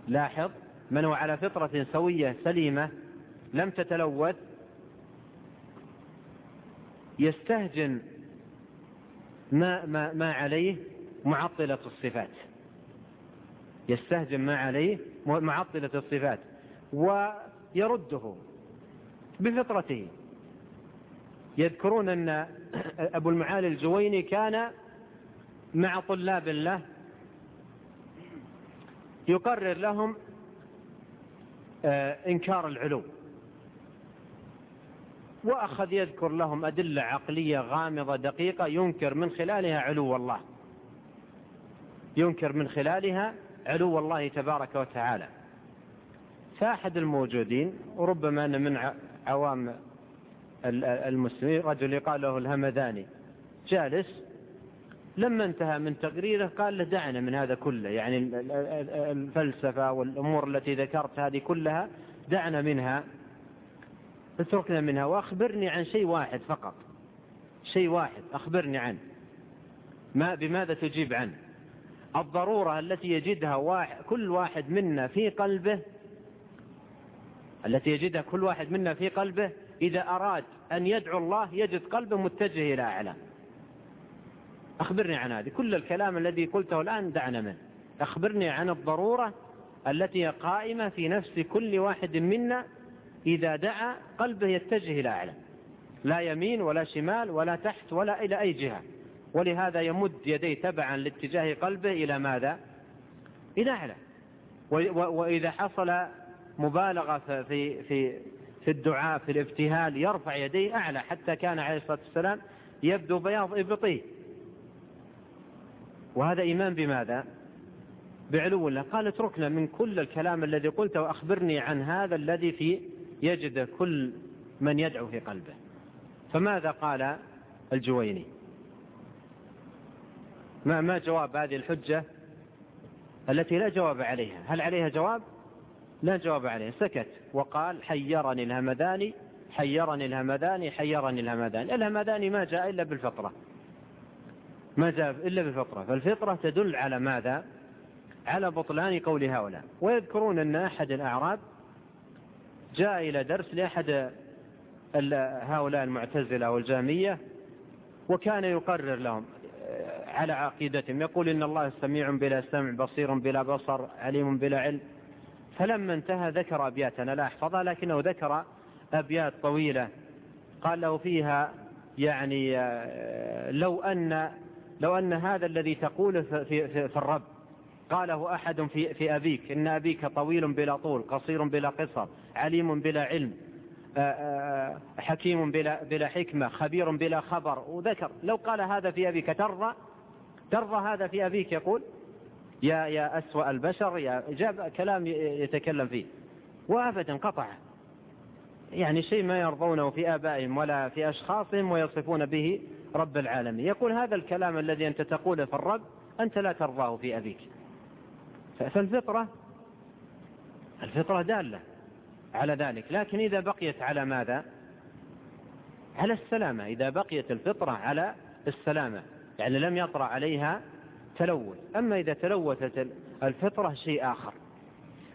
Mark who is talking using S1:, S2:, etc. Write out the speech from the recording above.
S1: لاحظ، من هو على فطرة سوية سليمة لم تتلوث يستهجن ما عليه معطلة الصفات، يستهجن ما عليه معطلة الصفات ويرده بفطرته. يذكرون أن أبو المعالي الجويني كان مع طلاب له يقرر لهم إنكار العلو، وأخذ يذكر لهم أدلة عقلية غامضة دقيقة ينكر من خلالها علو الله، ينكر من خلالها علو الله تبارك وتعالى. فأحد الموجودين، وربما أن من عوام المسلمين، رجل يقال له الهمذاني، جالس لما انتهى من تقريره قال له دعنا من هذا كله، يعني الفلسفة والأمور التي ذكرت هذه كلها دعنا منها، اتركنا منها، وأخبرني عن شيء واحد فقط، شيء واحد أخبرني عنه. بماذا تجيب عنه؟ الضرورة التي يجدها كل واحد منا في قلبه، التي يجدها كل واحد منا في قلبه إذا أراد أن يدعو الله يجد قلبه متجه إلى أعلى. أخبرني عن هذه، كل الكلام الذي قلته الآن دعنا منه، أخبرني عن الضرورة التي قائمة في نفس كل واحد منا إذا دعا قلبه يتجه إلى أعلى، لا يمين ولا شمال ولا تحت ولا إلى أي جهة، ولهذا يمد يديه تبعا لاتجاه قلبه إلى ماذا؟ إلى أعلى. وإذا حصل مبالغة في الدعاء في الابتهال يرفع يديه أعلى، حتى كان عليه الصلاة والسلام يبدو بياض إبطيه، وهذا إيمان بماذا؟ بعلو الله. قال اتركنا من كل الكلام الذي قلته وأخبرني عن هذا الذي في يجد كل من يدعو في قلبه. فماذا قال الجويني؟ ما جواب هذه الحجة التي لا جواب عليها؟ هل عليها جواب؟ لا جواب عليها. سكت وقال حيرني الهمذاني حيرني الهمذاني حيرني الهمذاني. الهمذاني ما جاء إلا بالفطرة، ما جاء إلا بالفطرة، فالفطرة تدل على ماذا؟ على بطلان قول هؤلاء. ويذكرون أن أحد الأعراب جاء إلى درس لأحد هؤلاء المعتزلة والجهمية، وكان يقرر لهم على عقيدتهم، يقول إن الله سميع بلا سمع، بصير بلا بصر، عليم بلا علم. فلما انتهى ذكر أبيات أنا لا أحفظها، لكنه ذكر أبيات طويلة قال له فيها يعني لو أن هذا الذي تقوله في الرب قاله أحد في أبيك، إن أبيك طويل بلا طول، قصير بلا قصر، عليم بلا علم، حكيم بلا حكمة، خبير بلا خبر، وذكر لو قال هذا في أبيك ترضى هذا في أبيك؟ يقول يا أسوأ البشر، جاب كلام يتكلم فيه، وأبدا قطع، يعني شيء ما يرضونه في آبائهم ولا في أشخاصهم ويصفون به رب العالمين. يقول هذا الكلام الذي أنت تقوله في الرب أنت لا ترضاه في أبيك. فالفطرة دالة على ذلك، لكن إذا بقيت على ماذا؟ على السلامة. إذا بقيت الفطرة على السلامة يعني لم يطرأ عليها تلوث. أما إذا تلوثت الفطرة شيء آخر.